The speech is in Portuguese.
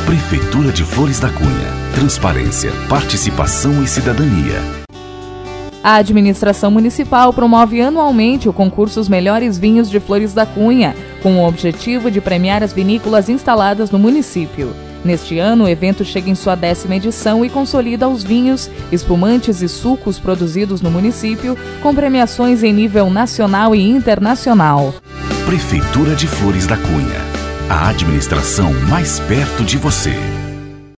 Prefeitura de Flores da Cunha. Transparência, participação e cidadania. A administração municipal promove anualmente o concurso Os Melhores Vinhos de Flores da Cunha, com o objetivo de premiar as vinícolas instaladas no município. Neste ano, o evento chega em sua 10ª edição e consolida os vinhos, espumantes e sucos produzidos no município, com premiações em nível nacional e internacional. Prefeitura de Flores da Cunha. A administração mais perto de você.